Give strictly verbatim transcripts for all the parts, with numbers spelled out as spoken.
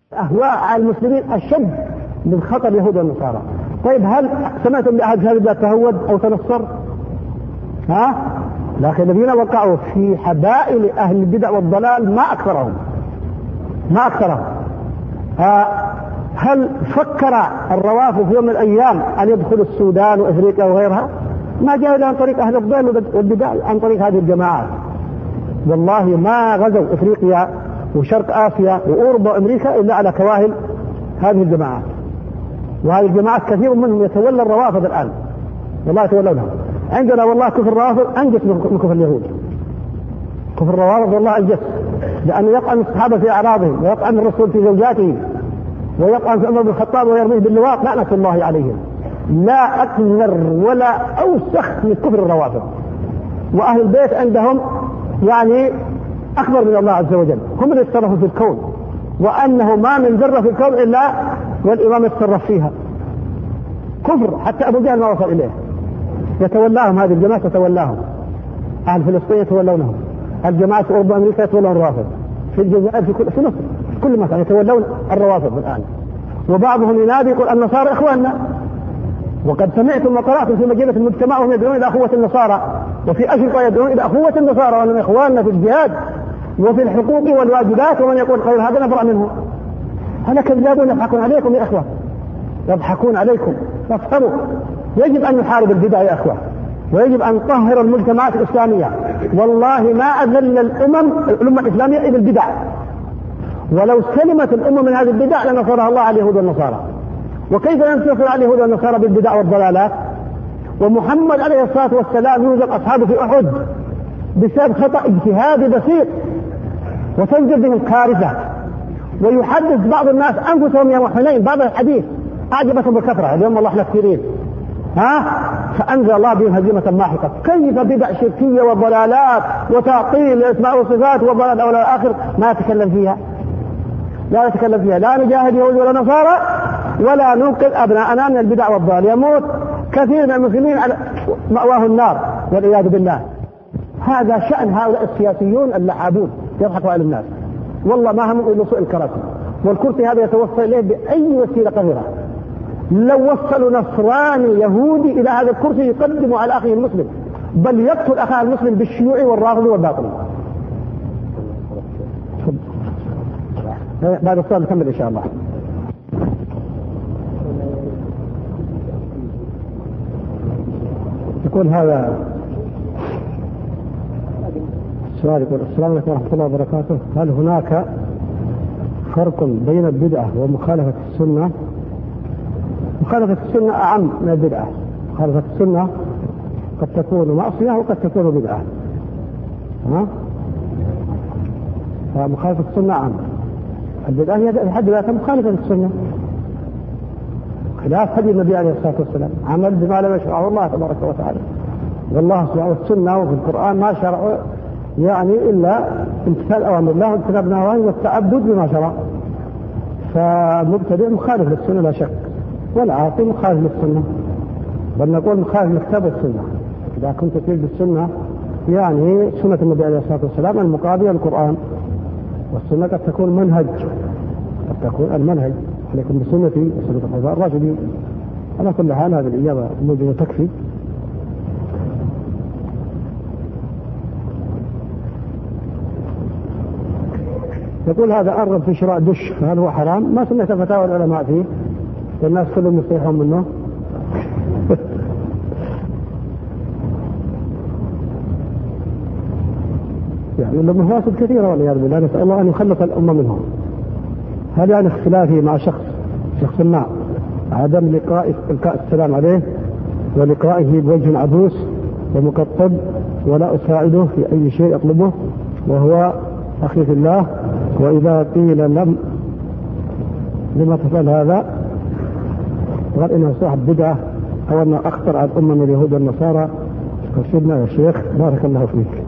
أهواء المسلمين أشد من خطر اليهود والنصارى. طيب هل سمعتم بأحد هذا البلاد تهود أو تنصر؟ ها؟ لكن الذين وقعوا في حبائل أهل البدع والضلال ما أكثرهم ما أكثرهم. هل فكر الروافض في يوم من الأيام أن يدخلوا السودان وإفريقيا وغيرها؟ ما جاء عن طريق أهل الضلال والبدع، عن طريق هذه الجماعات. والله ما غزوا إفريقيا وشرق آسيا وأوروبا وأمريكا إلا على كواهل هذه الجماعات. وهذه الجماعات كثير منهم يتولى الروافض الآن، والله يتولونها. عندنا والله كفر الروافض أنجس من كفر اليهود. كفر الروافض والله أنجس، لأنه يطعن الصحابة في أعراضهم، ويطعن الرسول في زوجاتهم، ويطعن في عمر بن الخطاب ويرميه باللواط لعنة الله عليهم. لا أكثر ولا أوسخ من كفر الروافض. وأهل البيت عندهم يعني أكبر من الله عز وجل، هم اللي يتصرفوا في الكون، وأنه ما من ذرة في الكون إلا والإمام يتصرف فيها. كفر حتى أبو جهل ما وصل إليه. يتولاهم هذه الجماعة، تتولاهم أهل فلسطين يتولونهم، الجماعة في أوروبا وأمريكا يتولون الروافض، في الجزائر في كل في مصر في كل مكان يتولون الروافض الآن. وبعضهم ينادي يقول النصارى إخواننا، وقد سمعتم وقرأتم في مجلة المجتمع وهم يدعون إلى أخوة النصارى، وفي أشرطة يدعون إلى أخوة النصارى وأنهم إخواننا في الجهاد وفي الحقوق والواجبات، ومن يقول غير هذا نبرأ منه. هل كذابون يضحكون عليكم يا أخوة؟ يضحكون عليكم. فافهموا، يجب أن نحارب البدع يا أخوة، ويجب أن نطهر المجتمعات الإسلامية. والله ما أذل الأمم الأمة الإسلامية إلى البدع، ولو سلمت الأمة من هذه البدع لنصرها الله على اليهود والنصارى. وكيف ينتصر على اليهود والنصارى بالبدع والضلالات؟ ومحمد عليه الصلاة والسلام يوزق أصحابه في أحد بسبب خطأ اجتهادي بسيط، وتنزل بهم كارثة. ويحدث بعض الناس أنفسهم يوم حنين بعض الحديث أعجبتهم بالكثرة، اليوم الله احنا كثيرين، ها؟ فأنزل الله بهم هزيمة ماحقة. كيف بدع شركية وضلالات وتعطيل الأسماء والصفات وضلال الأول والآخر ما نتكلم فيها؟ لا نتكلم فيها، لا نجاهد يهود ولا نصارى ولا ننقذ أبناءنا من البدع والضلال. يموت كثير من المسلمين على مأواه النار والعياذ بالله. هذا شأن هؤلاء السياسيون اللعابون يضحكوا على الناس. والله ما هم إلا سوء الكراسي، والكرسي هذا يتوصل إليه بأي وسيلة قذرة. لو وصلوا نصراني يهودي إلى هذا الكرسي يقدم على أخيه المسلم، بل يقتل أخاه المسلم بالشيوعي والرافضي والباطني. بعد الصلاة نكمل إن شاء الله. يقول هذا السؤال، يقول السلام عليكم ورحمة الله وبركاته، هل هناك فرق بين البدعة ومخالفة السنة؟ مخالفة السنة أعم من البدعة. مخالفة السنة قد تكون معصية وقد تكون بدعة، ها؟ فمخالفة السنة أعم. البدعة هي لحد ذاتها مخالفة للسنة، خلاف هدي النبي عليه الصلاة والسلام، عمل بما لم يشرعه الله تبارك وتعالى. والله سبحانه السنة وفي القرآن ما شرع يعني إلا امتثال أوامر الله واجتناب نواهيه والتعبد بما شرع. فمبتدئ مخالف للسنة لا شك، والعاصي مخالف للسنة، بل نقول مخالف للكتاب والسنة. إذا كنت تريد السنة يعني سنة النبي عليه الصلاة والسلام المقابلة للقرآن، والسنة قد تكون منهج، قد تكون المنهج عليكم بسنتي وسنة الخلفاء الراشدين. على كل حال هذه الإجابة موجودة تكفي. يقول هذا أرغب في شراء دش، هل هو حرام؟ ما سمعت فتاوى العلماء فيه، والناس كلهم يصيحون منه. يعني له مفاسد كثيرة والعياذ بالله، نسأل الله أن يخلص الأمة منهم. هل يعني اختلافي مع شخص شخص ما عدم لقاء إلقاء السلام عليه ولقائه بوجه عبوس ومقطب ولا أساعده في أي شيء أطلبه وهو أخي في الله، وإذا قيل لم لما تفعل هذا قال إنه صاحب بدعة أو أنه أخطر على الأمة من اليهود والنصارى. ارشدنا يا شيخ بارك الله فيك.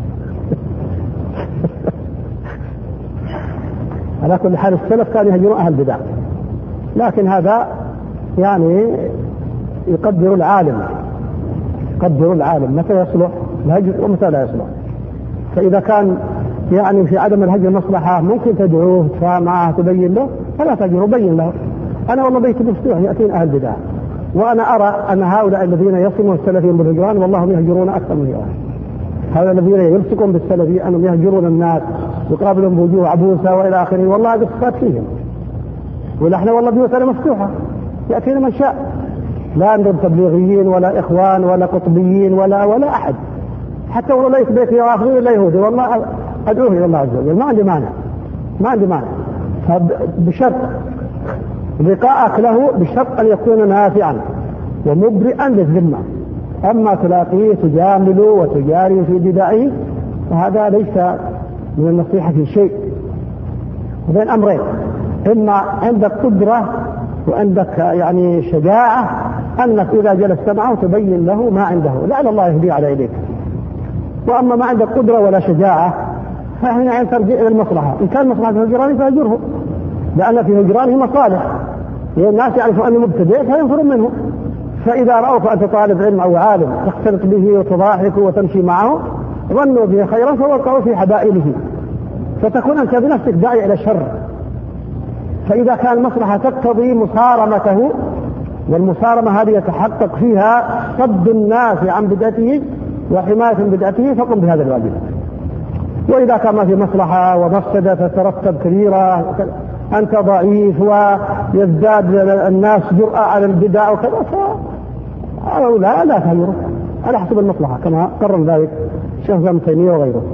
على كل حال السلف كانوا يهجرون أهل البدع، لكن هذا يعني يقدر العالم، يقدر العالم متى يصلح الهجر ومتى لا يصلح. فإذا كان يعني في عدم الهجر مصلحة ممكن تدعوه تفاهم معه تبين له، فلا تهجره، بين له. أنا والله بيت مفتوح يأتين أهل البدع، وأنا أرى أن هؤلاء الذين يصمون السلفيين بالهجران والله يهجرون أكثر من هؤلاء. هؤلاء الذين يمسكون بالسلفي أنهم يهجرون الناس يقابلهم بوجوه عبوسة وإلى آخره، والله هذا صفات فيهم. ونحن والله بيوتنا مفتوحة يأتينا من شاء، لا عندهم تبليغيين ولا إخوان ولا قطبيين ولا ولا أحد، حتى والله ليس بيت يأخذون إلا يهودي، والله أدعوه إلى الله عز وجل، ما عندي مانع، ما عندي مانع، فبشرط لقاءك له بشرط أن يكون نافعا ومبرئا للذمة. أما تلاقيه تجامل وتجاري في بدعه فهذا ليس من النصيحة في شيء. وبين أمرين، إما عندك قدرة وعندك يعني شجاعة أنك إذا جلست معه تبين له ما عنده لعل الله يهدي على إليك. وأما ما عندك قدرة ولا شجاعة فهنا ترجع إلى المصلحة، إن كان مصلحة هجرانه فهجره، لأن في هجرانه مصالح، الناس يعرفوا أنه مبتدئ فينفرون منه. فإذا رأوك أنت طالب علم أو عالم تختلط به وتضاحك وتمشي معه ظنوا به خيرا فوقعوا في حبائله، فتكون أنت بنفسك داعي إلى الشر. فإذا كان المصلحة تقتضي مصارمته، والمصارمة هذه يتحقق فيها صد الناس عن بدعته وحماية بدعته، فقم بهذا الواجب. وإذا كان ما في مصلحة ومفسدة تترتب كبيرة، أنت ضعيف ويزداد الناس جرأة على البدع وكذا، فلا لا تهجره على حسب المصلحة كما قرر ذلك شيخ ابن تيمية وغيره.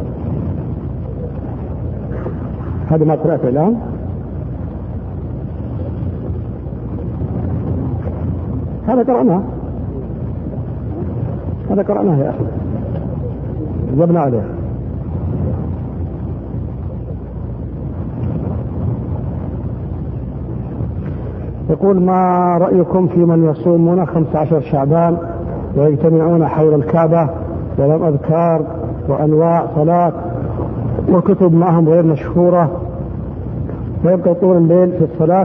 هذا ما قرأته الآن. هذا قرأناه هذا قرأناه يا أخي، جبنا عليه. يقول ما رأيكم في من يصومون خمسة عشر شعبان ويجتمعون حول الكعبة ولهم أذكار وأنواع صلاة وكتب معهم غير مشهورة ويبقى طول الليل في الصلاة؟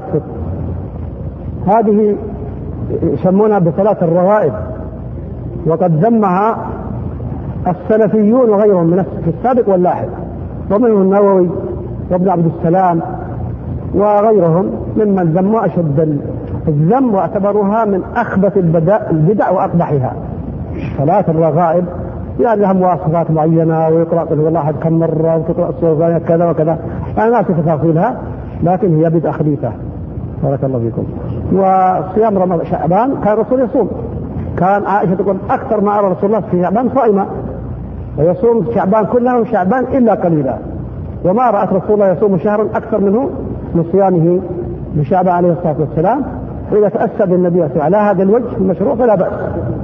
هذه يسمونها بصلاة الروائب، وقد ذمها السلفيون وغيرهم من في السابق واللاحق، ومنهم النووي وابن عبد السلام وغيرهم ممن ذموا أشد الذم واعتبروها من أخبث البدع وأقبحها. صلاة الرغائب يعني لها مواصفات معينة، ويقرأ قل هو الله أحد كم مرة، وتقرأ سورة كذا وكذا، أنا ما أعرف تفاصيلها، لكن هي بدعة خبيثة. بارك الله فيكم. وصيام رمضان شعبان كان الرسول يصوم، كان عائشة تقول أكثر ما أرى رسول الله في شعبان صائما، ويصوم شعبان كله وشعبان إلا قليلا، وما رأت رسول الله يصوم شهرا أكثر منه من صيامه بشعبان عليه الصلاة والسلام. فإذا تأسى بالنبي على هذا الوجه المشروع فلا بأس.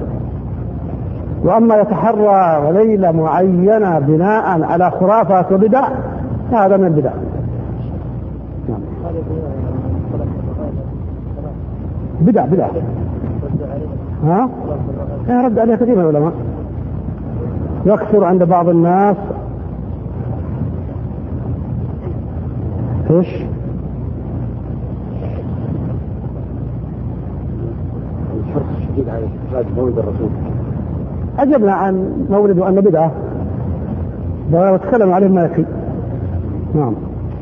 وأما يتحرى ليلة معينة بناء على خرافات وبدع فهذا من البدع. بدع بدع ها رد عليها كثير من العلماء. يكثر عند بعض الناس ايش الحرص الشديد على إخراج مولد الرسول. أجبنا عن مولد وأن بدعة وتكلم عليه ما يكفي. نعم.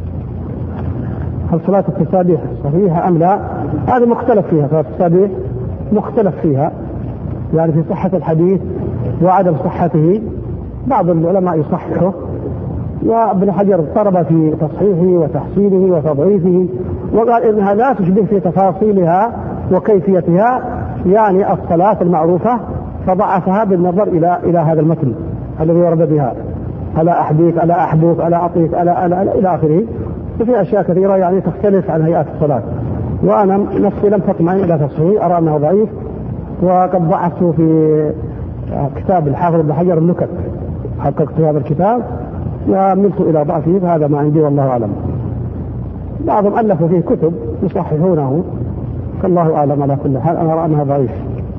هل صلاة التسابيح صحيحة أم لا؟ هذا مختلف فيها. صلاة التسابيح مختلف فيها، يعني في صحة الحديث وعدم صحته. بعض العلماء يصححه، وابن حجر اضطرب في تصحيحه وتحسينه وتضعيفه، وقال إنها لا تشبه في تفاصيلها وكيفيتها يعني الصلاة المعروفة، فضعفها بالنظر إلى إلى هذا المتن الذي ورد بها ألا أحديث ألا أحدث ألا أطيف ألا ألا ألا إلى آخره. وفي أشياء كثيرة يعني تختلف عن هيئات الصلاة، وأنا نفسي لم تطمئن إلى تصحيح، أرى أنه ضعيف، وقد ضعفته في كتاب الحافظ ابن حجر النكت، حققت هذا الكتاب وملت إلى ضعفه، فهذا ما عندي والله أعلم. بعضهم ألفوا فيه كتب يصححونه، فالله أعلم. على كل حال أنا أرى أنها ضعيف.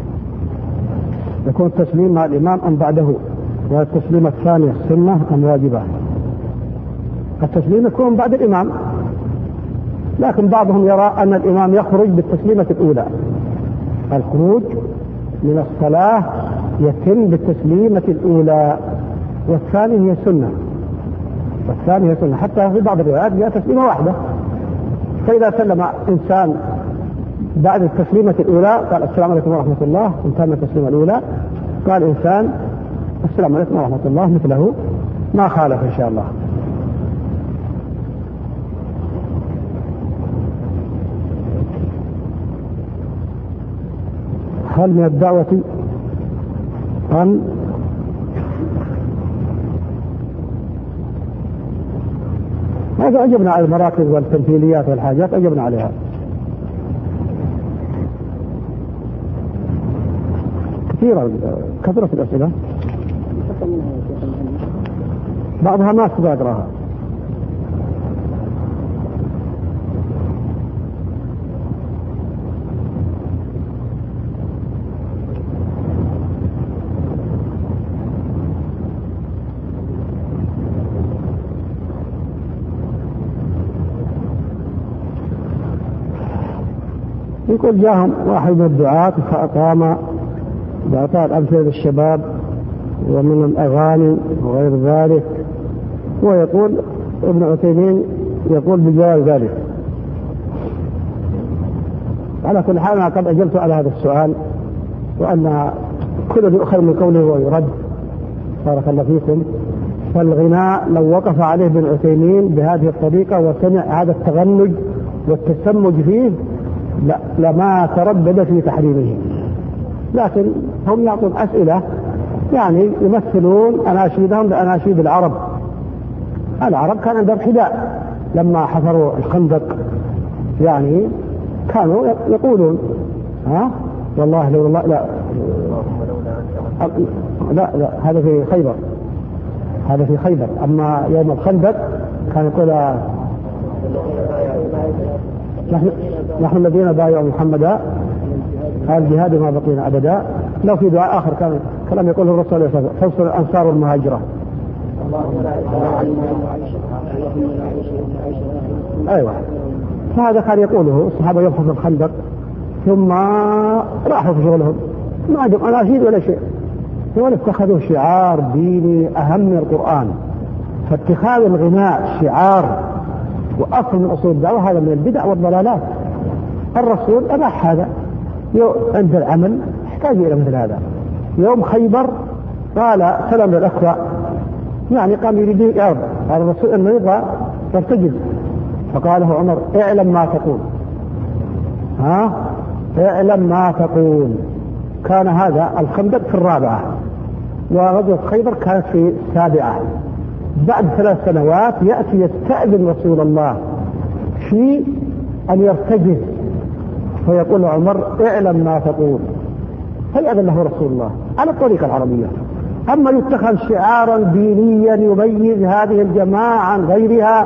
يكون التسليم مع الإمام أم بعده؟ والتسليم الثاني السنة أم واجبة؟ التسليم يكون بعد الإمام، لكن بعضهم يرى أن الإمام يخرج بالتسليمة الأولى. الخروج من الصلاة يتم بالتسليمة الأولى، والثاني هي السنة. والثاني يسلم، حتى في بعض الروايات جاء تسليمة واحدة. فإذا سلم إنسان بعد التسليمة الأولى قال السلام عليكم ورحمة الله، انتهى التسليمة الأولى قال إنسان السلام عليكم ورحمة الله مثله، ما خالف إن شاء الله. هل من الدعوة أن هذا أجبنا على المراكز والتمثيليات والحاجات، أجبنا عليها كثيرة، كثرة الأسئلة بعضها ما استقراها. يقول جاهم واحد من الدعاة فأقام بأعطاء الأمثلة للشباب ومن الأغاني وغير ذلك، ويقول ابن عثيمين يقول بجواب ذلك. على كل حال أنا قد أجبت على هذا السؤال، وأن كل ذي أخر من قوله ويرد بارك الله فيكم. فالغناء لو وقف عليه ابن عثيمين بهذه الطريقة وسمع هذا التغنج والتسمج فيه لا لما تردد في تحريمه، لكن هم يعطون أسئلة يعني يمثلون أناشيدهم بأناشيد العرب. العرب كان عندهم حداء لما حفروا الخندق، يعني كانوا يقولون ها والله لو الله لا لا لا هذا في خيبر، هذا في خيبر. أما يوم الخندق كان يقول نحن, نحن الذين بايعوا محمدا قال جهاد ما بقينا أبدا. لو في دعاء آخر كان كلام يقوله الرسول صلى الله عليه وسلم فوصل الأنصار والمهاجرة. أيوة، فهذا كان يقوله الصحابة يبحث الخندق ثم راحوا في شغلهم، ما عندهم أناشيد ولا شيء، ولا اتخذوا شعار ديني أهم من القرآن. فاتخاذ الغناء شعار وأصل من أصول الدعوة هذا من البدع والضلالات. الرسول أباح هذا عند العمل، يحتاج إلى مثل هذا. يوم خيبر قال سلام للأخوة، يعني قام يريد يعرض قال الرسول أنه يبغى يرتجل، فقاله عمر اعلم ما تقول، ها اعلم ما تقول. كان هذا الخندق في الرابعة، وغزوة خيبر كانت في السابعة. بعد ثلاث سنوات يأتي يستأذن رسول الله في أن يرتجل، فيقول عمر اعلم ما تقول، فيأذن له رسول الله على الطريقة العربية. أما يتخذ شعارا دينيا يميز هذه الجماعة عن غيرها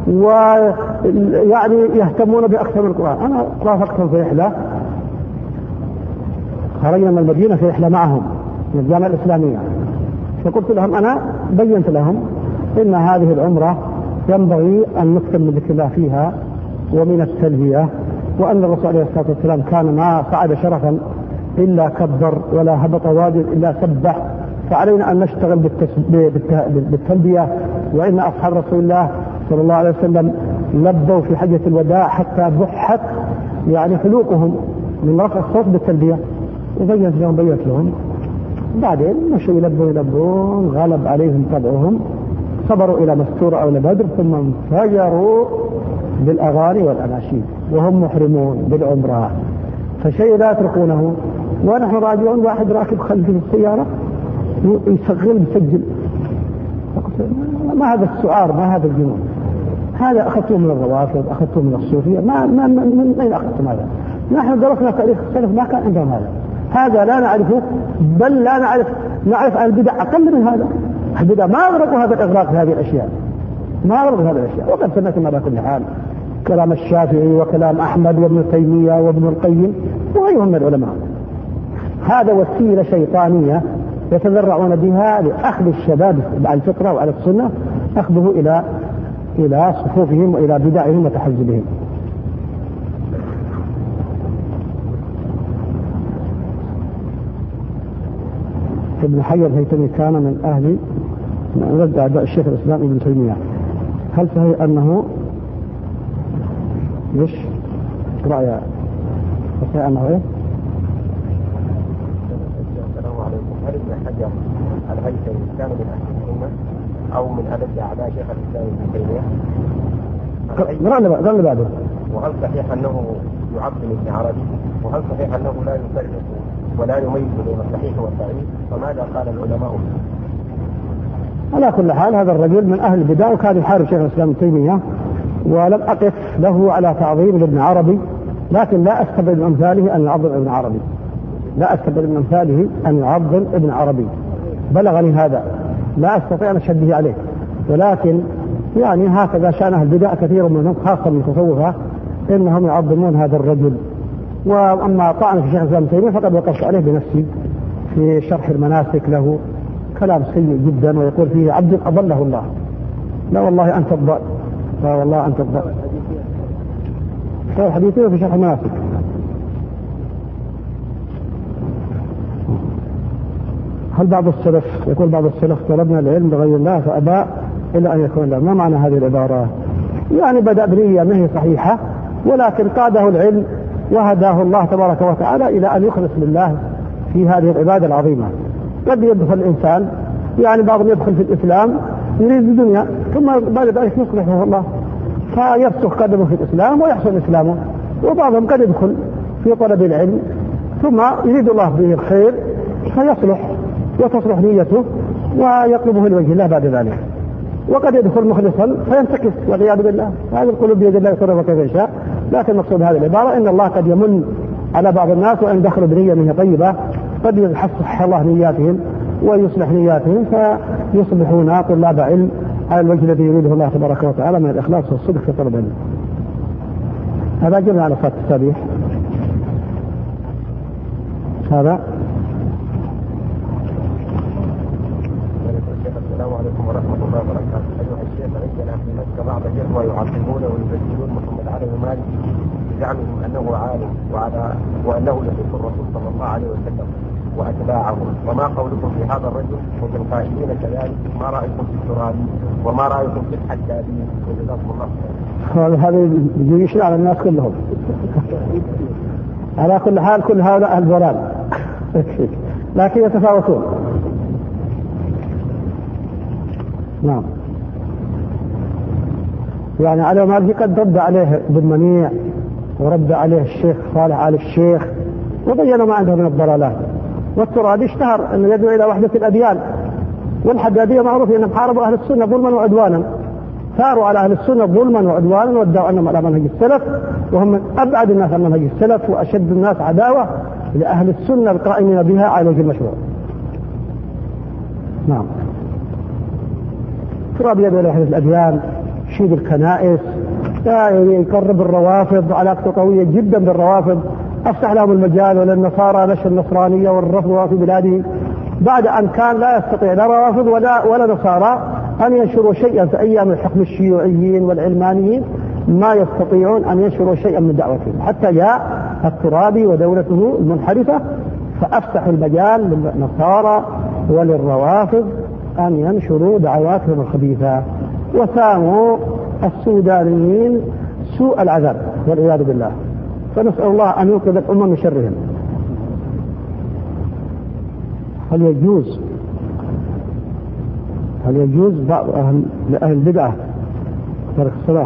ويعني يهتمون بأكثر من القرآن. أنا رافقتهم في رحلة، خرجنا من المدينة في رحلة معهم من الجامعة الإسلامية، فقلت لهم أنا بينت لهم إن هذه العمرة ينبغي أن نكتب من ذكر الله فيها ومن التلبية، وأن الرسول عليه الصلاة والسلام كان ما صعد شرفا إلا كبر ولا هبط وادي إلا سبح، فعلينا أن نشتغل بالتلبية. وإن أصحاب رسول الله صلى الله عليه وسلم لبوا في حجة الوداع حتى بحت يعني حلوقهم من رفع الصوت بالتلبية، وبينت لهم بينت لهم بعدين مشوا يلبون يلبون غلب عليهم طبعهم، صبروا إلى مستورة أو لبدر، ثم انفجروا بالأغاني والأناشيد وهم محرمون بالعمرة. فشيء لا يتركونه. ونحن راجعون واحد راكب خلفي في السيارة يشغل يسجل، ما هذا السعار، ما هذا الجنون، هذا أخذته من الروافض، أخذته من الصوفية، ما ما من أين أخذتم هذا؟ نحن درسنا تاريخ السلف ما كان عندهم هذا، هذا لا نعرفه، بل لا نعرف نعرف عن البدع أقل من هذا. البدع ما أغرقوا هذا الإغراق في هذه الأشياء، ما أغرقوا هذه الأشياء. وقد سمعتم على كل حال كلام الشافعي وكلام أحمد وابن تيمية وابن القيم وغيرهم من العلماء. هذا وسيلة شيطانية يتذرعون بها لأخذ الشباب على الفطرة وعلى السنة، أخذه إلى إلى صفوفهم وإلى بدعهم وتحزبهم. ابن حجر الهيثمي كان من أهل من أعداء الشيخ الإسلام ابن تيمية. هل صحيح أنه ليش رأي صحيح أنه إيه؟ السلام عليكم. هل ابن حجر الهيثمي كان من أهل السنة أو من ألد أعداء شيخ الإسلام ابن تيمية؟ قال بعده. وهل صحيح أنه يعظم ابن عربي؟ وهل صحيح أنه لا يفرق ولا يميز بين الصحيح والضعيف؟ فماذا قال العلماء؟ على كل حال هذا الرجل من أهل البدع وكان يحارب شيخ الإسلام ابن تيمية، ولم أقف له على تعظيم لابن عربي، لكن لا أستبعد من أمثاله أن يعظم ابن عربي، لا أستبعد من أمثاله أن يعظم ابن عربي، بلغني هذا، لا أستطيع أن أشهد به عليه، ولكن يعني هكذا شأن أهل البدع كثير منهم خاصة من التصوفة إنهم يعظمون هذا الرجل. وأما طعن في شيخ الإسلام ابن تيمية فقد وقفت عليه بنفسي في شرح المناسك له كلام سيء جدا، ويقول فيه عبد أضله الله. لا والله أنت الضال، لا والله أنت الضال. شرح حديثي في شرح المناسك. هل بعض السلف يقول بعض السلف طلبنا العلم لغير الله فأبى إلا أن يكون له؟ ما معنى هذه العبارة؟ يعني بدأ بنية ما هي صحيحة، ولكن قاده العلم وهداه الله تبارك وتعالى إلى أن يخلص لله في هذه العبادة العظيمة. قد يدخل الإنسان، يعني بعضهم يدخل في الإسلام يريد الدنيا ثم بعد ذلك يصلحه الله فيفسخ قدمه في الإسلام ويحسن إسلامه، وبعضهم قد يدخل في طلب العلم ثم يريد الله به الخير فيصلح وتصلح نيته ويطلبه لوجه الله بعد ذلك، وقد يدخل مخلصا فينتكس والعياذ بالله. هذه القلوب بيد الله يصرفها كيف يشاء، لكن مقصود هذه العبارة إن الله قد يمن على بعض الناس وإن دخلوا بنية منها طيبة قد يصلح الله نياتهم ويصلح نياتهم فيصبحون طلاب علم على الوجه الذي يريده الله تبارك وتعالى من الإخلاص والصدق في طلب العلم. هذا جمع على صلاة التسبيح. هذا السلام عليكم ورحمة الله وبركاته. أيها الشيخ، عندنا في مكة بعض الإخوة يعظمون ويبجلون محمد علي المالكي بزعمهم أنه عالم وعلى وأنه يحب الرسول صلى الله عليه وسلم وأتباعه، وما قولكم في هذا الرجل وفي القائلين كذلك؟ ما رأيكم في الترابي وما رأيكم في الحدادين؟ وجزاكم الله خير. هذا يشير على الناس كلهم. على كل حال كل هؤلاء أهل ضلال لكن يتفاوتون. نعم. يعني على مالكي قد رد عليه ابن منيع ورد عليه الشيخ صالح آل الشيخ وبينوا ما عنده من الضلالات. والترابي اشتهر أنه يدعو إلى وحدة الأديان، والحدادية معروف أنهم حاربوا أهل السنة ظلما وعدوانا، ثاروا على أهل السنة ظلما وعدوانا وادعوا أنهم على منهج السلف، وهم من أبعد الناس عن منهج السلف وأشد الناس عداوة لأهل السنة القائمين بها على وجه المشروع. نعم. الترابي يدعو إلى وحدة الأديان، يشيد الكنائس، يقرب الروافض، علاقته قوية جدا بالروافض، أفتح لهم المجال وللنصارى نشر النصرانية والرفض في بلادهم، بعد أن كان لا يستطيع لا روافض ولا, ولا نصارى أن ينشروا شيئا في أيام الحكم الشيوعيين والعلمانيين، ما يستطيعون أن ينشروا شيئا من دعوتهم، حتى جاء الترابي ودولته المنحرفة فأفتحوا المجال للنصارى وللروافض أن ينشروا دعواتهم الخبيثة، وساموا السودانيين سوء العذاب والعياذ بالله، فنسأل الله أن ينقذ الأمة من شرهم. هل يجوز هل يجوز بعض أهل لأهل البدعة ترك الصلاة؟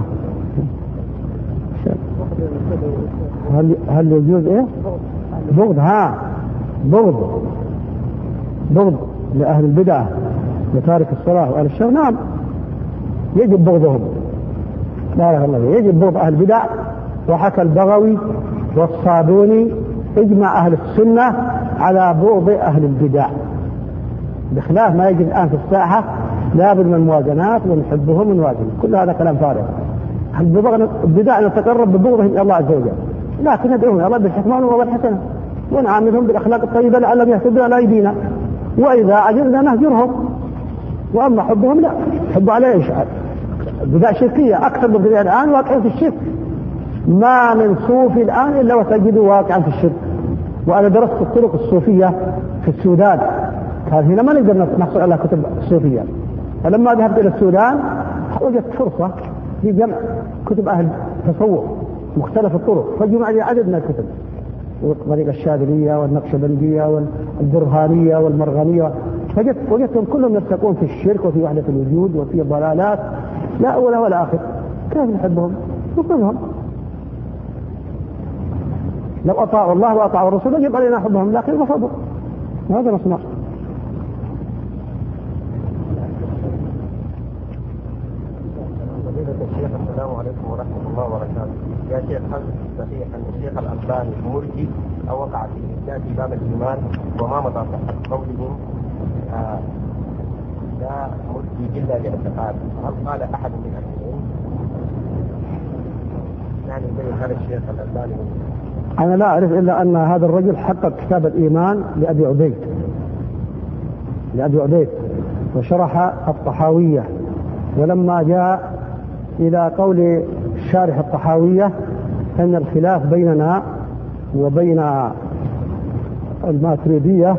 هل هل يجوز إيه؟ بغض ها بغض بغض لأهل البدعة لتارك الصلاة وأهل الشر؟ نعم، يجب بغضهم، بارك الله فيك، يجب بغض أهل البدع. وحكى البغوي والصابوني اجمع أهل السنة على بغض أهل البدع، بخلاف ما يجب الآن في الساحة لابد من الموازنات ونحبهم ونوازن، كل هذا كلام فارغ. البدع نتقرب ببغضهم إلى الله عز وجل، لكن ندعوهم إلى الله بالحكمة والحسنة ونعاملهم بالأخلاق الطيبة لعلهم يهتدون على أيدينا، وإذا عجزنا نهجرهم. وأما حبهم لا، حب عليه إشعار بدع شركية، أكثر من بدع الآن واقعين في الشرك، ما من صوفي الآن إلا وتجده واقعا في الشرك. وأنا درست الطرق الصوفية في السودان، كان هنا ما نقدر نحصل على كتب صوفية، فلما ذهبت إلى السودان وجدت فرصة في جمع كتب أهل التصوف مختلف الطرق، فجمع لي عدد من الكتب، طريقة الشاذلية والنقشبندية والبرهانية والمرغنية، فجدت وجدتهم كلهم يرتقون في الشرك وفي وحدة الوجود وفي الضلالات لا أول ولا آخر. كيف نحبهم؟ نحبهم. لو أطاعوا الله وأطاعوا الرسول يجب علينا حبهم، لكن رفضوا، وهذا نصنع. السلام عليكم ورحمة الله وبركاته. يا شيخ، هل صحيح أن الشيخ الألباني مرجي أو وقع في إحداث باب الإيمان وما مضى صحة قولهم آه لا مرجي إلا لاعتقاد؟ هل قال أحد من أهل العلم يعني يبين هذا الشيخ الألباني؟ أنا لا أعرف إلا أن هذا الرجل حقق كتاب الإيمان لأبي عبيد لأبي عبيد وشرح الطحاوية، ولما جاء إلى قول شارح الطحاوية أن الخلاف بيننا وبين الماتريدية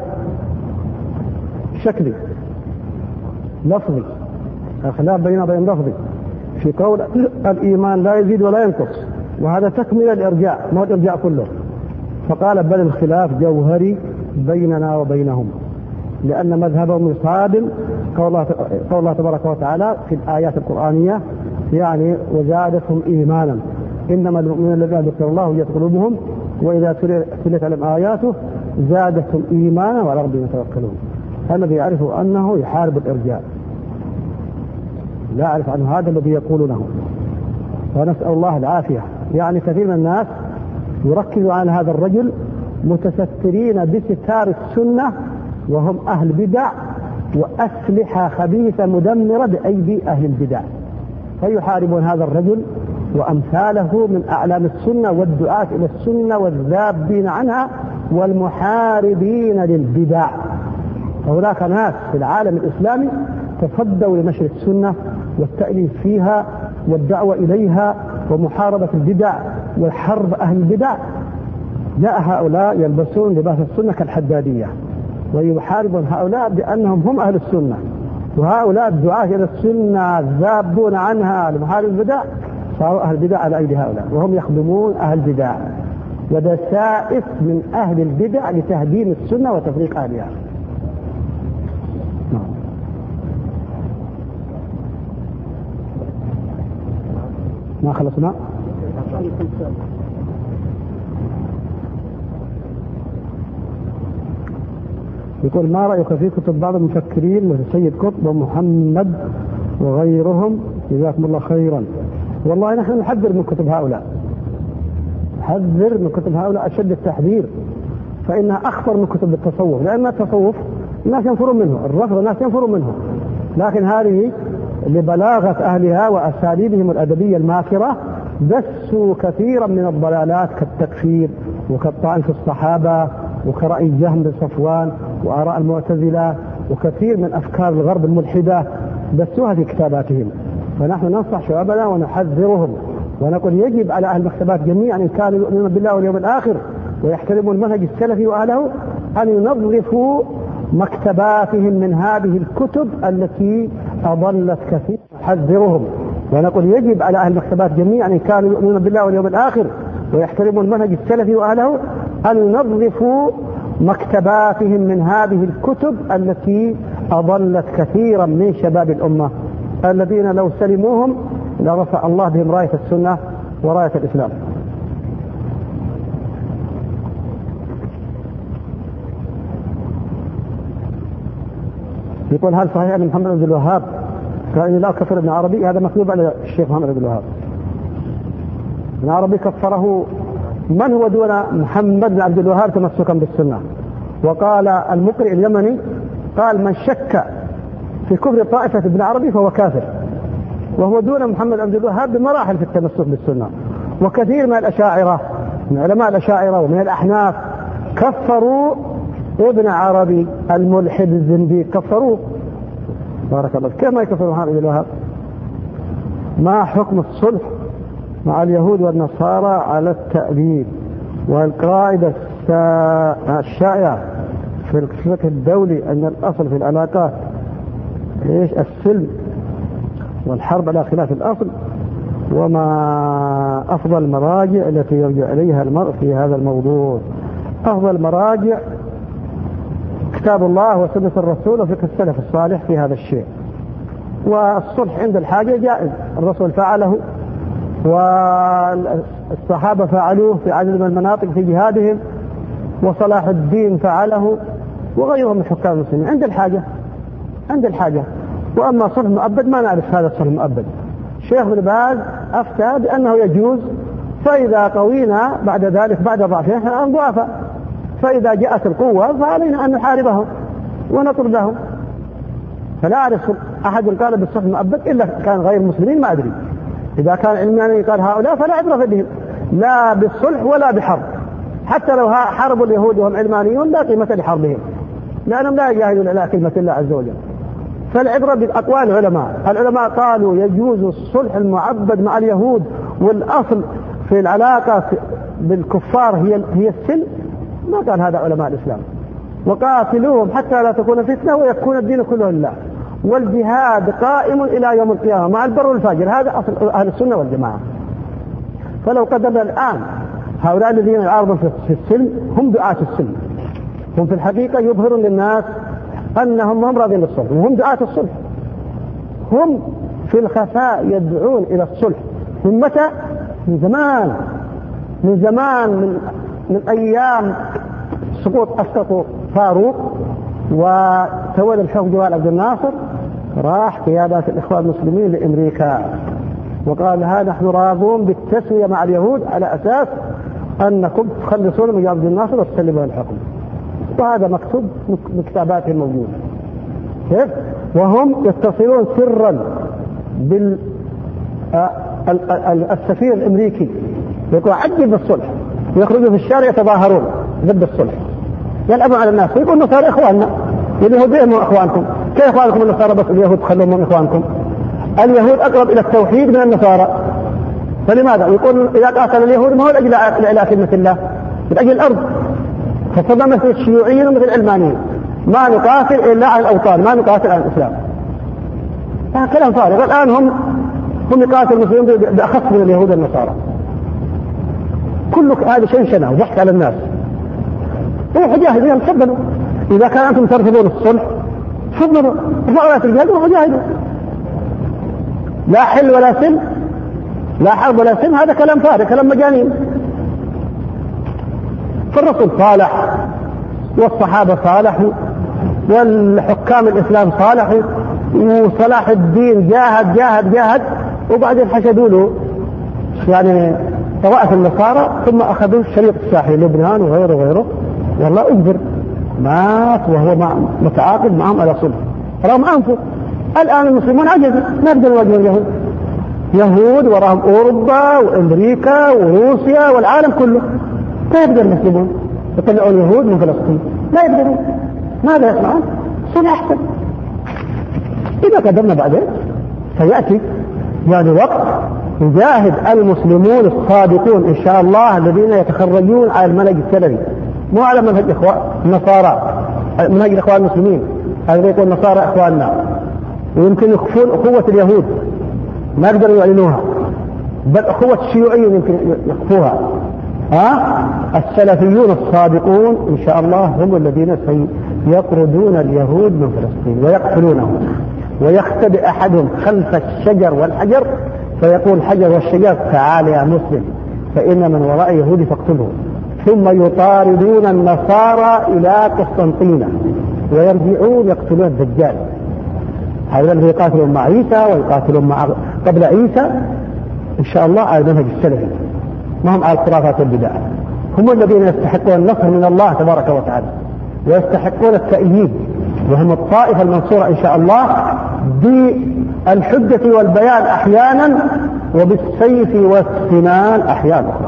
شكلي لفظي، الخلاف بيننا وبين لفظي في قول الإيمان لا يزيد ولا ينقص، وهذا تكمل الإرجاء ما الإرجاء كله، فقال بل الخلاف جوهري بيننا وبينهم، لأن مذهبهم يصادم قول الله تبارك وتعالى في الآيات القرآنية، يعني وزادتهم إيمانا، إنما المؤمنون الذين ذكر الله وجلت قلوبهم وإذا تليت عليهم آياته زادتهم إيمانا وعلى ربهم يتوكلون. الذي يعرف أنه يحارب الإرجاء، لا أعرف عنه هذا الذي يقولونه، ونسأل الله العافية. يعني كثير من الناس يركزوا على هذا الرجل متسترين بستار السنة وهم أهل بدع وأسلحة خبيثة مدمرة بأيدي أهل البدع، فيحاربون هذا الرجل وأمثاله من أعلام السنة والدعاة إلى السنة والذابين عنها والمحاربين للبدع. فهناك ناس في العالم الإسلامي تصدوا لنشر السنة والتأليف فيها والدعوة إليها ومحاربة البدع والحرب أهل البدع. جاء هؤلاء يلبسون لباس السنة كالحدادية ويحاربون هؤلاء بأنهم هم أهل السنة، وهؤلاء الدعاة إلى السنة الذابون عنها لمحارب البدع صاروا أهل البدع على أيدي هؤلاء، وهم يخدمون أهل البدع ودسائس من أهل البدع لتهديم السنة وتفريق أهلها. ما خلصنا؟ يقول ما رأيك في كتب بعض المفكرين مثل سيد قطب ومحمد وغيرهم جزاكم الله خيرا؟ والله نحن نحذر من كتب هؤلاء، نحذر من كتب هؤلاء أشد التحذير، فإنها أخطر من كتب التصوف، لأن التصوف الناس ينفرون منه، الرفض الناس ينفرون منه، لكن هذه لبلاغة أهلها وأساليبهم الأدبية الماكرة دسوا كثيرا من الضلالات كالتكفير وكالطعن في الصحابة وكرأي جهم بن صفوان وآراء المعتزلة وكثير من أفكار الغرب الملحدة دسوها في كتاباتهم. فنحن ننصح شبابنا ونحذرهم ونقول يجب على أهل المكتبات جميعا إن كانوا يؤمنون بالله واليوم الآخر ويحترمون المنهج السلفي وأهله أن ينظفوا مكتباتهم من هذه الكتب التي أضلت كثير. نحذرهم ونقول يجب على أهل المكتبات جميعا إن كانوا يؤمنون بالله واليوم الآخر ويحترمون المنهج السلفي وأهله أن ينظفوا مكتباتهم من هذه الكتب التي أضلت كثيرا من شباب الأمة الذين لو سلموهم لرفع الله بهم راية السنة وراية الإسلام. يقول هل صحيح أن محمد عبد الوهاب كان لا كفر ابن عربي؟ هذا مكتوب على الشيخ محمد عبد الوهاب. ابن عربي كفره من هو دون محمد بن عبد الوهاب تمسكا بالسنة. وقال المقرئ اليمني قال من شك في كفر طائفة ابن عربي فهو كافر، وهو دون محمد عبد الوهاب بمراحل في التمسك بالسنة. وكثير من الأشاعرة من علماء الأشاعرة ومن الأحناف كفروا ابن عربي الملحد الزنديق، كفروه بارك الله. كيف ما يكفر محمد عبد الوهاب؟ ما حكم الصلح مع اليهود والنصارى على التأبيد؟ والقاعدة الشائعة في الفقه الدولي أن الأصل في العلاقات إيش؟ السلم والحرب على خلاف الأصل. وما أفضل المراجع التي يرجع إليها المرء في هذا الموضوع؟ أفضل المراجع كتاب الله وسنة الرسول وفقه السلف الصالح في هذا الشيء. والصلح عند الحاجة جائز، الرسول فعله والصحابة فعلوه في عدد من المناطق في جهادهم، وصلاح الدين فعله وغيرهم من حكام المسلمين عند الحاجة عند الحاجة. وأما صلح مؤبد ما نعرف هذا الصلح مؤبد. الشيخ ابن باز أفتى بأنه يجوز، فإذا قوينا بعد ذلك بعد ضعفنا ضعفا، فإذا جاءت القوة فعلينا أن نحاربهم ونطردهم. فلا أعرف أحد قال بالصلح مؤبد إلا كان غير مسلمين، ما أدري. إذا كان علماني قال هؤلاء فلا عبرة بهم، لا بالصلح ولا بحرب. حتى لو حاربوا اليهود وهم علمانيون لا قيمة لحربهم، لأنهم لا يجاهدون إلى كلمة الله عز وجل. فالعبرة بأقوال العلماء. العلماء قالوا يجوز الصلح المعبد مع اليهود، والأصل في العلاقة بالكفار هي هي السلم. ما قال هذا علماء الإسلام. وقاتلوهم حتى لا تكون فتنة ويكون الدين كله لله، والجهاد قائم إلى يوم القيامة مع البر والفاجر. هذا أصل أهل السنة والجماعة. فلو قدرنا الآن هؤلاء الذين يعارضون في السلم هم دعاة السلم، هم في الحقيقة يظهرون للناس أنهم هم راضين بالصلح وهم دعاة الصلح. هم في الخفاء يدعون إلى الصلح. من متى؟ من زمان من زمان من, من أيام سقوط أسقط فاروق وتولى الحكم جمال عبد الناصر. راح قيادات الإخوان المسلمين لأمريكا وقال ها نحن راضون بالتسوية مع اليهود على أساس أنكم تخلصون من عبد الناصر وتسلمون الحكم. وهذا مكتوب من كتاباتهم الموجودة. كيف؟ وهم يتصلون سرا بالسفير الأمريكي يقول عجل بالصلح، ويخرجوا في الشارع يتظاهرون ضد الصلح، يلعبون على الناس ويقول النصارى إخواننا، اليهود بهم إخوانكم. كيف إخوانكم النصارى بس اليهود تخلون من إخوانكم؟ اليهود أقرب إلى التوحيد من النصارى. فلماذا؟ يقول إذا قاتل اليهود ما هو لأجل إعلاء كلمة الله، من أجل الأرض. فصدى مثل الشيوعيين ومثل العلمانيين، ما نقاتل إلا عن الأوطان، ما نقاتل عن الإسلام. هذا كلام فارغ. الآن هم هم يقاتلوا المسلمين بأخص من اليهود والنصارى. كل هذا شنشنة وضحك على الناس. روحوا جاهدوا، تفضلوا. إذا كان أنتم ترفضون الصلح تفضلوا، ارفعوا راس الجهاد وروحوا جاهدوا. لا حل ولا سلم، لا حرب ولا سلم، هذا كلام فارغ، كلام مجانين. فالرسول صالح والصحابة صالحوا والحكام الإسلام صالحوا وصلاح الدين جاهد جاهد جاهد، وبعدين حشدوا له يعني طوائف النصارى، ثم أخذوا الشريط الساحلي لبنان وغيره وغيره، والله أجبر مات وهو مع متعاقد معهم على صلح رغم أنفه. الآن المسلمون عجزوا، ما يقدروا يواجهوا اليهود. يهود وراهم أوروبا وأمريكا وروسيا والعالم كله، ما يقدر المسلمون يطلعون اليهود من فلسطين، لا يقدرون. ماذا يصنعون؟ صلح أحسن. إذا قدرنا بعدين سيأتي يعني وقت يجاهد المسلمون الصادقون إن شاء الله الذين يتخرجون على المنهج السلفي، مو على منهج إخوان النصارى، منهج الإخوان المسلمين. هذا يقول النصارى إخواننا، ويمكن يخفون أخوة اليهود ما يقدروا يعلنوها، بل أخوة الشيوعيين يمكن يخفوها. ها؟ السلفيون الصادقون إن شاء الله هم الذين سيطردون اليهود من فلسطين ويقتلونهم، ويختبئ أحدهم خلف الشجر والحجر فيقول الحجر والشجر تعال يا مسلم فإن من وراء يهود فاقتله، ثم يطاردون النصارى إلى قسطنطينة ويرجعون يقتلون الدجال. هذا الذي يقاتلون مع عيسى ويقاتلون مع قبل عيسى إن شاء الله على المنهج السلفي، ما هم على الخرافات والبدع. هم الذين يستحقون النصر من الله تبارك وتعالى ويستحقون التأييد، وهم الطائفة المنصورة إن شاء الله بالحجة والبيان أحيانا وبالسيف والسنان أحيانا أخرى.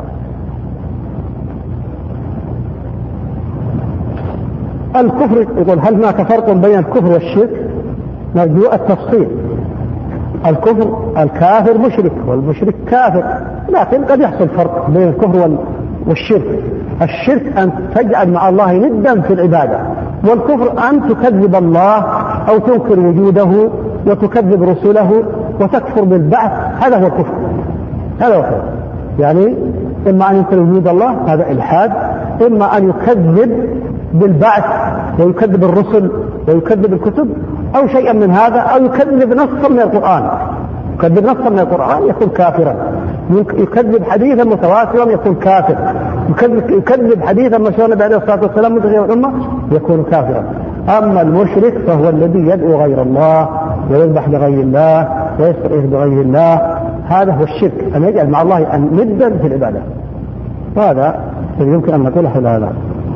الكفر يقول هل هناك فرق بين الكفر والشرك؟ نرجو التفصيل. الكفر الكافر مشرك والمشرك كافر، لكن قد يحصل فرق بين الكفر والشرك. الشرك أن تجعل مع الله ندا في العبادة، والكفر أن تكذب الله أو تنكر وجوده وتكذب رسله وتكفر بالبعث، هذا هو الكفر، هذا هو الكفر. يعني إما أن ينكر وجود الله، هذا إلحاد، إما أن يكذب بالبعث ويكذب الرسل ويكذب الكتب أو شيئا من هذا، أو يكذب نصا من القرآن، يكذب نصا من القرآن يكون كافرا، يكذب حديثا متواترا يكون كافر، يكذب, يكذب حديثا مشهورا النبي عليه الصلاة والسلام متغير الأمة يكون كافرا. أما المشرك فهو الذي يدعو غير الله ويذبح لغير الله ويستغيث بغير الله، هذا هو الشرك، أن يجعل مع الله ندا في العبادة، وهذا يمكن أن نقول حول هذا.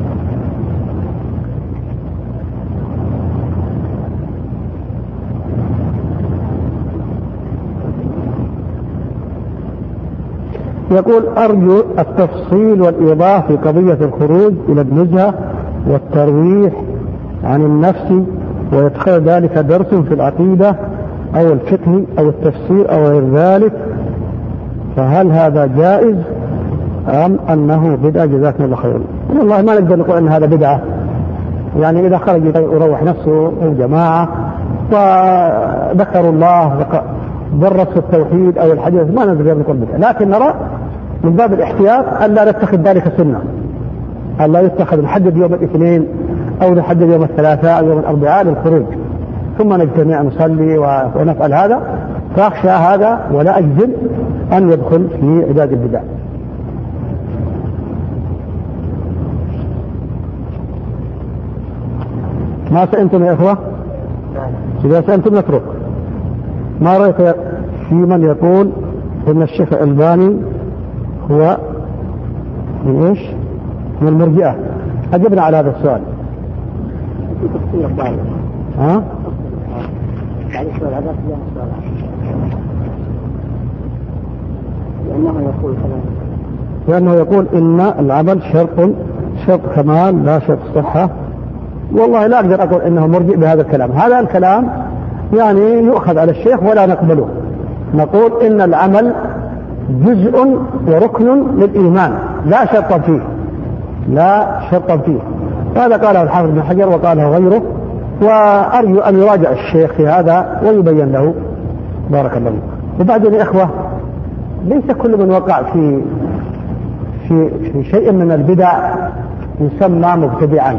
يقول أرجو التفصيل والإيضاح في قضية الخروج إلى النزهة والترويح عن النفس ويدخل ذلك درس في العقيدة أو الفقه أو التفسير أو غير ذلك، فهل هذا جائز أم أنه بدعة؟ جزاكم الله خيرا. والله ما نقدر نقول أن هذا بدعة، يعني إذا خرج يروح نفسه أو جماعة وذكروا الله درسوا التوحيد أو الحديث ما نقدر نقول بدعة، لكن نرى من باب الاحتياط أن لا نتخذ ذلك سنة، أن لا يتخذ نحدد يوم الاثنين أو نحدد يوم الثلاثاء أو يوم الأربعاء للخروج ثم نجتمع نصلي ونفعل هذا، فأخشى هذا ولا أجزم أن يدخل في عداد البدع. ما سألتم يا إخوة؟ إذا سألتم نترك. ما رأيك في من يقول إن الشيخ الألباني هو من إيش؟ من المرجئة؟ أجبنا على هذا السؤال. ها؟ لأنه يقول لأنه يقول إن العمل شرط شرط كمال لا شرط صحة. والله لا أقدر أقول إنه مرجئ بهذا الكلام، هذا الكلام يعني يؤخذ على الشيخ ولا نقبله. نقول إن العمل جزء وركن للإيمان لا شرط فيه، لا شرط فيه. هذا قاله الحافظ بن حجر وقاله غيره، وأرجو أن يراجع الشيخ في هذا ويبين له. بارك الله. وبعدين يا إخوة، ليس كل من وقع في في, في شيء من البدع يسمى مبتدعا.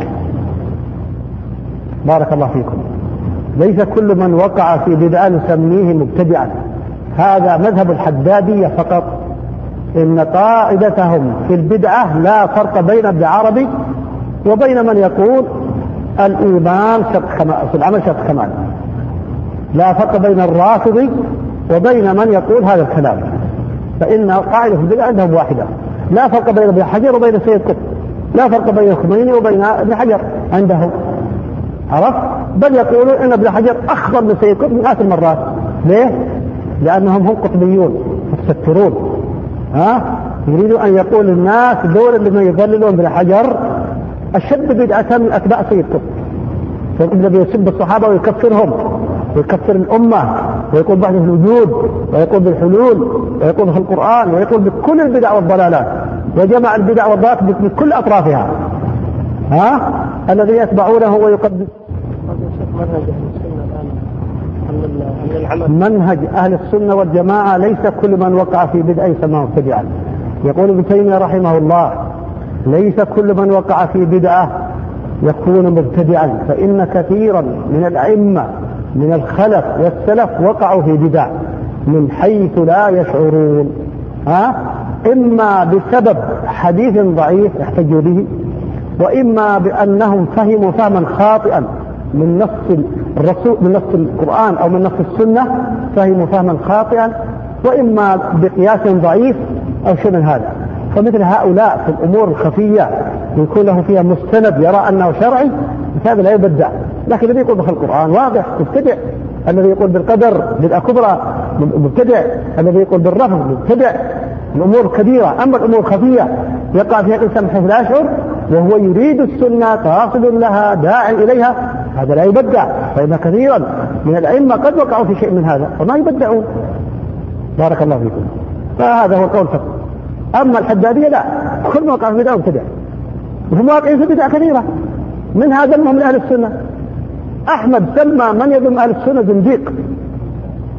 بارك الله فيكم. ليس كل من وقع في بدعة نسميه مبتدعا، هذا مذهب الحدادية فقط. إن قاعدتهم في البدعة لا فرق بين ابن عربي وبين من يقول الإيمان شرط كمال في العمل شرط كمال، لا فرق بين الرافضي وبين من يقول هذا الكلام. فإن قاعدة في البدعة عندهم واحدة، لا فرق بين ابن حجر وبين سيد قطب، لا فرق بين الخميني وبين ابن حجر عندهم، عرف؟ بل يقولون إن ابن حجر أخبر من سيد قطب مئات المرات. ليه؟ لأنهم هم قطبيون متسترون، ها؟ يريدون أن يقول الناس دول اللي يضللون ابن حجر أشد بدعة من أتباع سيد قطب، فالذي يسب الصحابة ويكفرهم ويكفر الأمة ويقول بعد الوجود ويقول بالحلول ويقول في القرآن ويقول بكل البدع والضلالات، وجمع البدع والضلالات بكل أطرافها، ها؟ الذي يتبعونه ويقدس. منهج أهل السنة والجماعة ليس كل من وقع في بدعة يسمى مبتدعا. يقول ابن تيمية رحمه الله ليس كل من وقع في بدعة يكون مبتدعا، فإن كثيرا من الأئمة من الخلف والسلف وقعوا في بدع من حيث لا يشعرون، ها؟ إما بسبب حديث ضعيف احتجوا به، وإما بأنهم فهموا فهما خاطئا من نص الرسول من نص القرآن أو من نص السنة، فهموا فهما خاطئا، وإما بقياس ضعيف أو شيء من هذا. فمثل هؤلاء في الأمور الخفية يكون له فيها مستند يرى أنه شرعي، هذا لا يبدع. لكن الذي يقول بخلق القرآن واضح مبتدع، الذي يقول بالقدر بدعة كبرى مبتدع، الذي يقول بالرفض مبتدع. الأمور كبيرة، أما الأمور الخفية يقع فيها الإنسان حيث لا يشعر وهو يريد السنة قاصد لها داع إليها، هذا لا يبدع. فإن كثيرا من الأئمة قد وقعوا في شيء من هذا وما يبدعون. بارك الله فيكم. فهذا هو القول فقط. أما الحدادية لا، كل ما وقع في بدعة مبتدع، وهم واقعين في بدعة كثيرة، من هذا منهم من أهل السنة. أحمد سمى من يذم أهل السنة زنديق،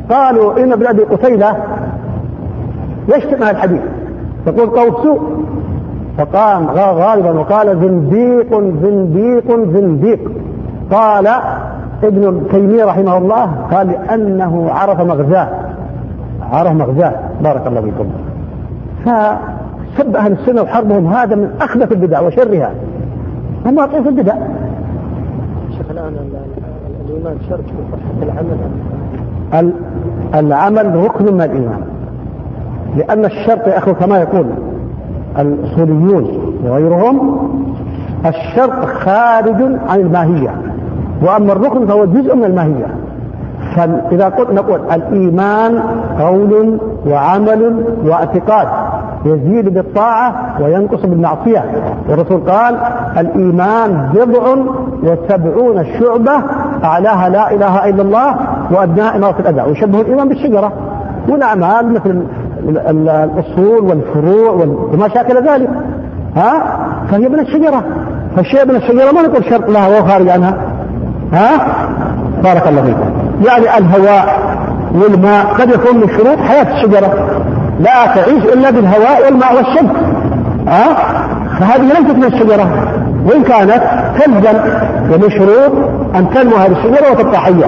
قالوا إن ابن أبي قتيلة يشتم هذا الحديث يقول قول سوء، فقام غالبا وقال زنديق زنديق زنديق. قال ابن تيمية رحمه الله قال لأنه عرف مغزاه، عرف مغزاه. بارك الله فيكم. فسب أهل السنة وحربهم هذا من أخبث البدع وشرها، هم واقعين في البدع. شيخ الآن الإيمان شرط في صحة العمل، العمل ركن من الإيمان، لأن الشرط يا أخي كما يقول الأصوليون وغيرهم الشرط خارج عن الماهية، وأما الركن فهو جزء من الماهية. فإذا قلت نقول الإيمان قول وعمل واعتقاد يزيد بالطاعة وينقص بالمعصية، والرسول قال الإيمان بضع وسبعون شعبة أعلاها لا إله إلا الله وأدناها إماطة الأذى، ويشبه الإيمان بالشجرة، والأعمال مثل الأصول والفروع وما شاكل ذلك، ها فهي من الشجرة، فالشيء من الشجرة ما نقول شرط لها وهو خارج عنها. ها بارك الله فيكم. يعني الهواء والماء قد يكون من شروط حياة الشجرة، لا تعيش إلا بالهواء والماء والشمس، ها فهذه ليست من الشجرة، وإن كانت تلزم ومن شروط أن تنمو هذه الشجرة وتبقى حية.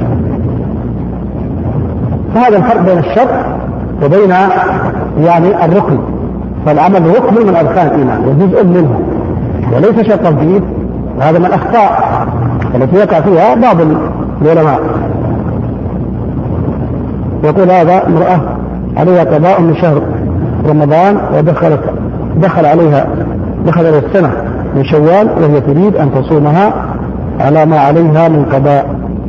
فهذا الفرق بين الشرط وبين يعني الركن. فالعمل ركن من أركان الإيمان وجزء منه وليس شرطا فيه، وهذا من الأخطاء التي يقع فيها بعض العلماء. يقول هذا امرأة عليها قضاء من شهر رمضان ودخلت دخل عليها دخل على السنة من شوال وهي تريد أن تصومها على ما عليها من قضاء،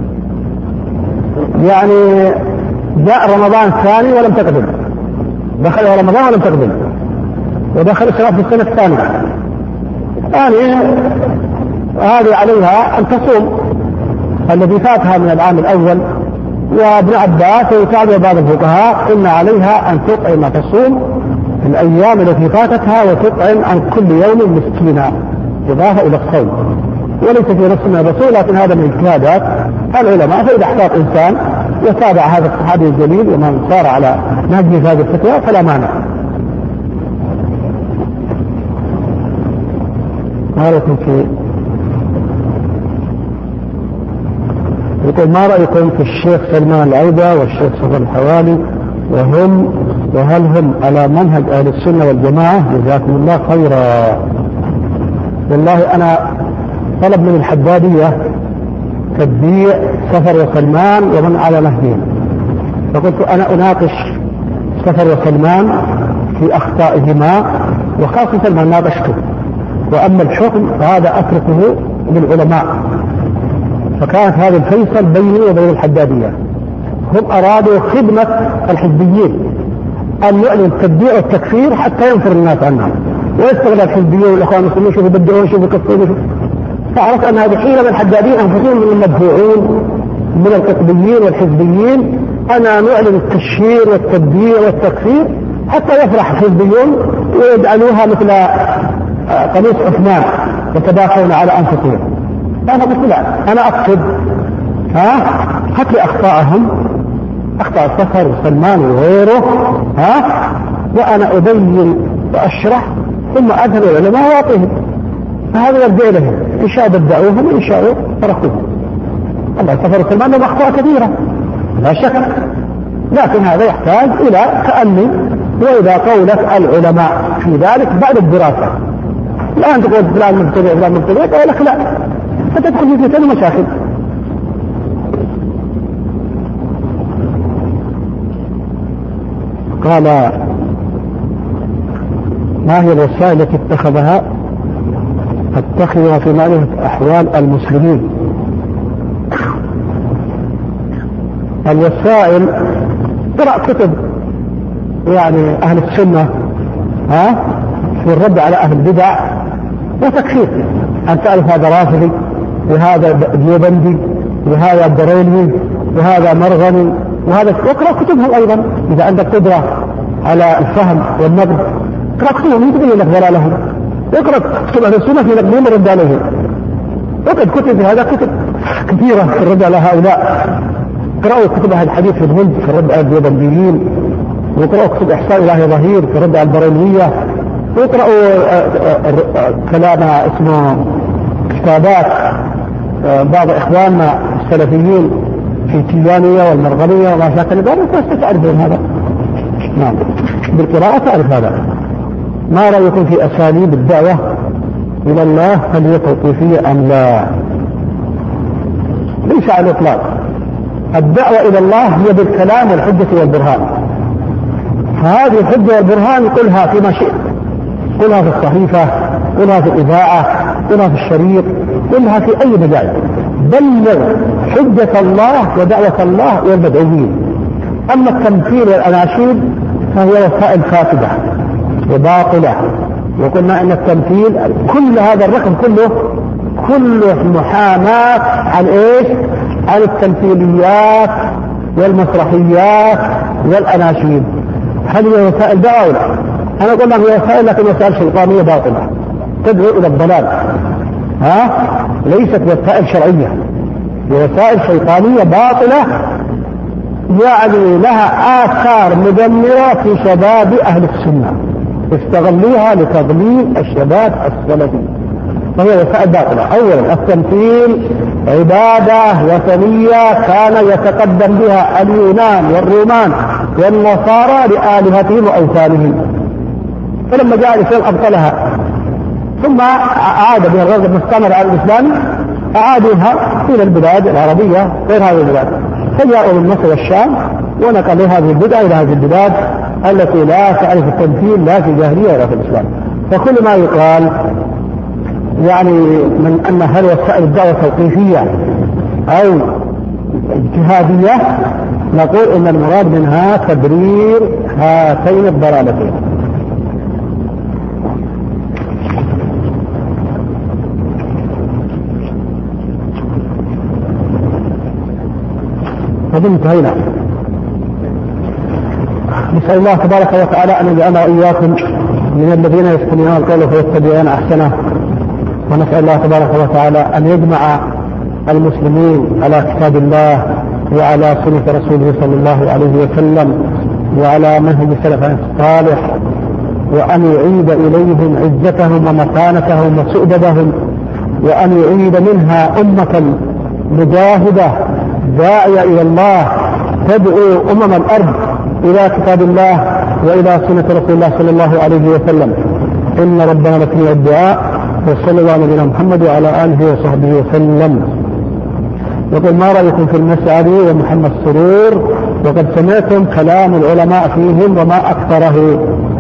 يعني جاء رمضان الثاني ولم تقبل، دخل رمضان ولم تقبل، ودخل الصلاة في السنة الثانية، يعني هذه عليها أن تصوم الذي فاتها من العام الأول. وابن عباس ويتابع بعض الفقهاء إن عليها أن تطعم تصوم الأيام التي فاتتها وتطعم عن كل يوم مسكينا إضافة إلى الصوم، وليس في نص من الرسول، لكن هذا من اجتهادات العلماء. فإذا احتاط إنسان وتابع هذا الصحابي الجليل ومن صار على نهج هذه الفتوى فلا مانع. ما رأيكم في يقول ما رأيكم في الشيخ سلمان العودة والشيخ صفر الحوالي وهم وهل هم على منهج أهل السنة والجماعة؟ جزاكم الله خيرا. والله أنا طلب من الحدادية تتبيع سفر وسلمان ومن على نهجهم، فقلت أنا أناقش سفر وسلمان في أخطائهما وخاصة ما ناقشته، وأما الحكم فهذا أتركه للعلماء. فكانت هذا الفيصل بيني وبين الحدادية، هم أرادوا خدمة الحزبيين أن يعلن التبديع والتكفير حتى ينفر الناس عنها، ويستغل الحزبيين والإخوان المسلمين شوفوا يبدعون شوفوا يكفرون. فعرفت أن هذه حيلة من الحداديين أنفسهم من المدفوعين من القطبيين والحزبيين أنا نعلن التشهير والتبديع والتكفير حتى يفرح الحزبيون ويجعلوها مثل قميص عثمان يتدافعون على أنفسهم. أنا قلت لا، أنا أقصد ها هات لي أخطاءهم، أخطاء سفر وسلمان وغيره، ها وأنا أبين وأشرح ثم أذهب العلماء وأعطيهم، فهذا يرجع لهم إن شاء بدعوهم وإن شاء تركوهم. الله سفر وسلمان له أخطاء كثيرة لا شك، لكن هذا يحتاج إلى تأني وإذا قولت العلماء في ذلك بعد الدراسة. الآن تقول فلان مبتدع فلان مبتدع أقول لك لا، فتدخل في فتن مشاكل. قال ما هي الوسائل التي اتخذها اتخذها في معرفة أحوال المسلمين؟ الوسائل قرأ كتب يعني أهل السنة ها في الرد على أهل البدع وتكفير، أن تعرف هذا رافضي وهذا ديوبندي وهذا بريلي وهذا مرغني وهذا، واقرأ كتبهم أيضا إذا عندك قدرة على الفهم والنقد، اقرأ كتبهم يتبين لك ضلالهم، اقرأ كتب أهل السنة في نقدهم الرد عليهم، وقد كتب في هذا كتب كثيرة في الرد على هؤلاء اقرأوا كتب أهل الحديث في الهند في الرد على الديوبنديين، واقرأوا كتب إحصاء إلهي ظهير في الرد على البريلية، واقرأوا كلام اسمه كتابات بعض إخواننا السلفيين في التيجانية والمرغنية وما شاكل ذلك، تعرفون هذا. نعم، بالقراءة تعرف هذا. ما رأيكم في أساليب الدعوة إلى الله، هل هي توقيفية أم لا؟ ليس على الإطلاق. الدعوة إلى الله هي بالكلام والحجة والبرهان، فهذه الحجة والبرهان قلها فيما شئت، قلها في الصحيفة، قلها في الإذاعة، قلها في الشريط، قلها في أي مجال. بلغ حجة الله ودعوة الله إلى المدعوين. أما التمثيل والأناشيد فهي وسائل فاسدة وباطلة، وقلنا أن التمثيل كل هذا الرقم كله كله محاماة عن إيش؟ عن التمثيليات والمسرحيات والأناشيد. هل هي وسائل دعوة؟ أنا أقول لك هي وسائل، لكن وسائل شيطانية باطلة تدعو إلى الضلال، ها؟ ليست وسائل شرعية، هي وسائل شيطانية باطلة، يعني لها آثار مدمرة في شباب أهل السنة، استغلوها لتضليل الشباب السلفي، فهي وسائل باطلة. أولا التمثيل عبادة وثنية كان يتقدم بها اليونان والرومان والنصارى لآلهتهم وأوثانهم، فلما جاء الإسلام أبطلها، ثم عاد من الغزو المستمر على الإسلام أعادوها إلى البلاد العربية غير هذه البلاد، فجاءوا من مصر والشام ونقلوا هذه البدعة إلى هذه البلاد التي لا تعرف التمثيل لا في الجاهلية ولا في الإسلام. فكل ما يقال يعني من أن هل وسائل الدعوة توقيفية أو اجتهادية، نقول إن المراد منها تبرير هاتين الضلالتين. هذا انتهينا. نسأل الله تبارك وتعالى أن يجعلنا وإياكم من الذين يستمعون القول فيتبعون أحسنه، ونسأل الله تبارك وتعالى أن يجمع المسلمين على كتاب الله وعلى سنة رسوله صلى الله عليه وسلم وعلى منهج السلف الصالح، وأن يعيد إليهم عزتهم ومكانتهم وسؤددهم، وأن يعيد منها أمة مجاهدة داعية إلى الله تدعو أمم الأرض إلى كتاب الله وإلى سنة رسول الله صلى الله عليه وسلم. إن ربنا لسميع الدعاء، وصلى الله على نبينا محمد وعلى آله وصحبه وسلم. يقول ما رأيكم في المسعري ومحمد سرور؟ وقد سمعتم كلام العلماء فيهم وما أكثره.